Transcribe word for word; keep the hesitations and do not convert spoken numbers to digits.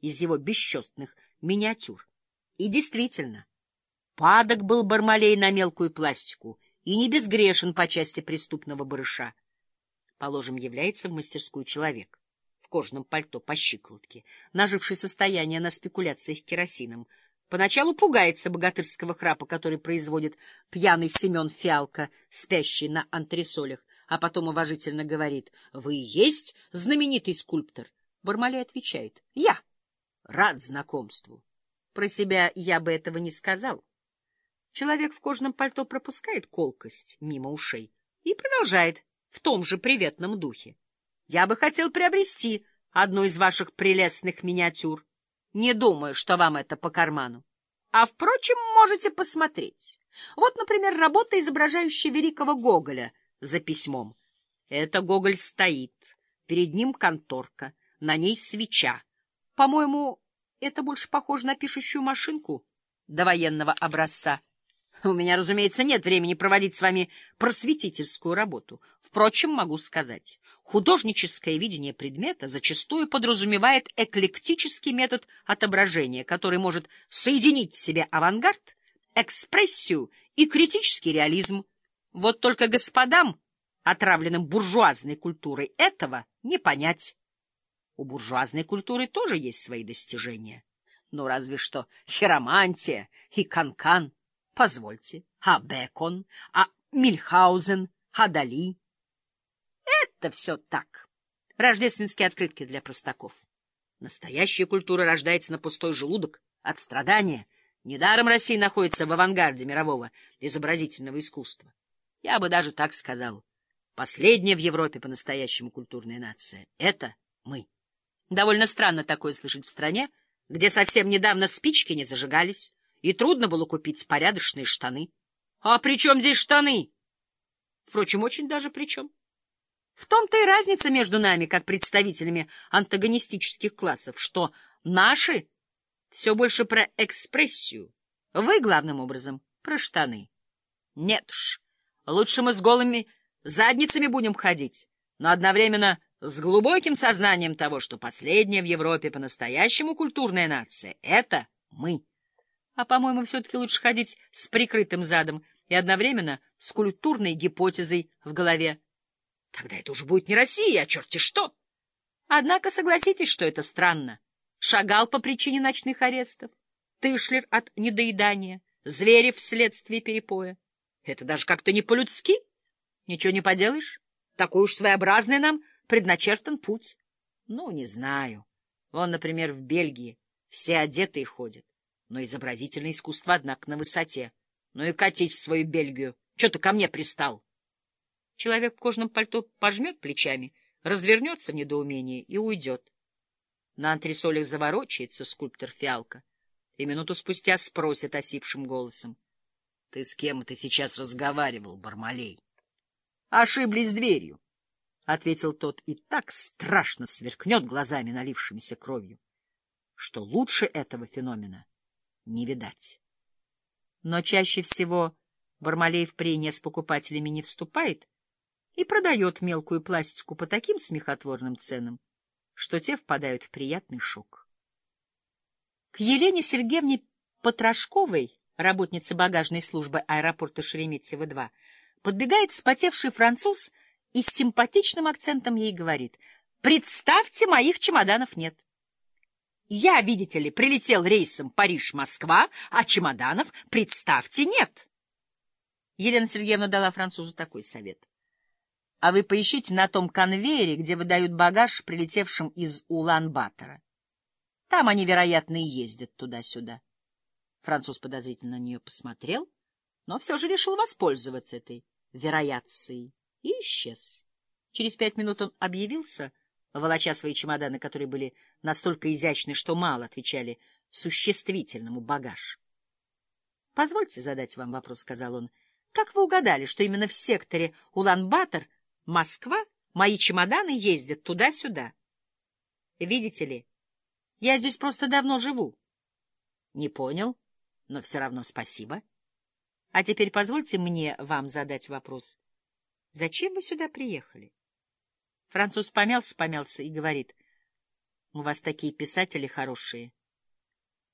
из его бесчетных миниатюр. И действительно, падок был Бармалей на мелкую пластику и не безгрешен по части преступного барыша. Положим, является в мастерскую человек в кожаном пальто по щиколотке, наживший состояние на спекуляциях керосином. Поначалу пугается богатырского храпа, который производит пьяный Семен Фиалка, спящий на антресолях, а потом уважительно говорит: «Вы и есть знаменитый скульптор?» Бармалей отвечает: «Я. Рад знакомству». Про себя я бы этого не сказал. Человек в кожаном пальто пропускает колкость мимо ушей и продолжает в том же приветном духе: «Я бы хотел приобрести одну из ваших прелестных миниатюр. Не думаю, что вам это по карману. А, впрочем, можете посмотреть. Вот, например, работа, изображающая великого Гоголя за письмом. Это Гоголь стоит, перед ним конторка, на ней свеча. По-моему, это больше похоже на пишущую машинку довоенного образца. У меня, разумеется, нет времени проводить с вами просветительскую работу. Впрочем, могу сказать, художническое видение предмета зачастую подразумевает эклектический метод отображения, который может соединить в себе авангард, экспрессию и критический реализм. Вот только господам, отравленным буржуазной культурой, этого не понять. У буржуазной культуры тоже есть свои достижения. Ну, разве что хиромантия и канкан. Позвольте, а Бекон, а Мильхаузен, а Дали? Это все так. Рождественские открытки для простаков. Настоящая культура рождается на пустой желудок от страдания. Недаром Россия находится в авангарде мирового изобразительного искусства. Я бы даже так сказал. Последняя в Европе по-настоящему культурная нация — это мы. Довольно странно такое слышать в стране, где совсем недавно спички не зажигались, и трудно было купить порядочные штаны. А при чем здесь штаны? Впрочем, очень даже при чем. В том-то и разница между нами, как представителями антагонистических классов, что наши все больше про экспрессию, вы, главным образом, про штаны. Нет уж, лучше мы с голыми задницами будем ходить, но одновременно с глубоким сознанием того, что последняя в Европе по-настоящему культурная нация — это мы. А, по-моему, все-таки лучше ходить с прикрытым задом и одновременно с культурной гипотезой в голове. Тогда это уже будет не Россия, а черти что. Однако согласитесь, что это странно. Шагал по причине ночных арестов, Тышлер от недоедания, Зверев вследствие перепоя. Это даже как-то не по-людски. Ничего не поделаешь. Такой уж своеобразный нам предначертан путь. Ну, не знаю. Вон, например, в Бельгии все одетые ходят. Но изобразительное искусство, однако, на высоте. Ну и катись в свою Бельгию. Че ты ко мне пристал? Человек в кожаном пальто пожмет плечами, развернется в недоумении и уйдет. На антресолях заворочается скульптор Фиалка и минуту спустя спросит осипшим голосом: — Ты с кем это сейчас разговаривал, Бармалей? — Ошиблись дверью, — ответил тот, и так страшно сверкнет глазами, налившимися кровью, что лучше этого феномена не видать. Но чаще всего Бармалей в прения с покупателями не вступает и продает мелкую пластику по таким смехотворным ценам, что те впадают в приятный шок. К Елене Сергеевне Потрошковой, работнице багажной службы аэропорта Шереметьево-два, подбегает вспотевший француз и с симпатичным акцентом ей говорит: «Представьте, моих чемоданов нет. Я, видите ли, прилетел рейсом Париж-Москва, а чемоданов, представьте, нет». Елена Сергеевна дала французу такой совет: «А вы поищите на том конвейере, где выдают багаж прилетевшим из Улан-Батора. Там они, вероятно, и ездят туда-сюда». Француз подозрительно на нее посмотрел, но все же решил воспользоваться этой вероятцией и исчез. Через пять минут он объявился, волоча свои чемоданы, которые были настолько изящны, что мало отвечали существительному багаж. — Позвольте задать вам вопрос, — сказал он. — Как вы угадали, что именно в секторе Улан-Батор, Москва, мои чемоданы ездят туда-сюда? Видите ли, я здесь просто давно живу. — Не понял, но все равно спасибо. А теперь позвольте мне вам задать вопрос. Зачем вы сюда приехали? Француз помялся, помялся и говорит: У вас такие писатели хорошие.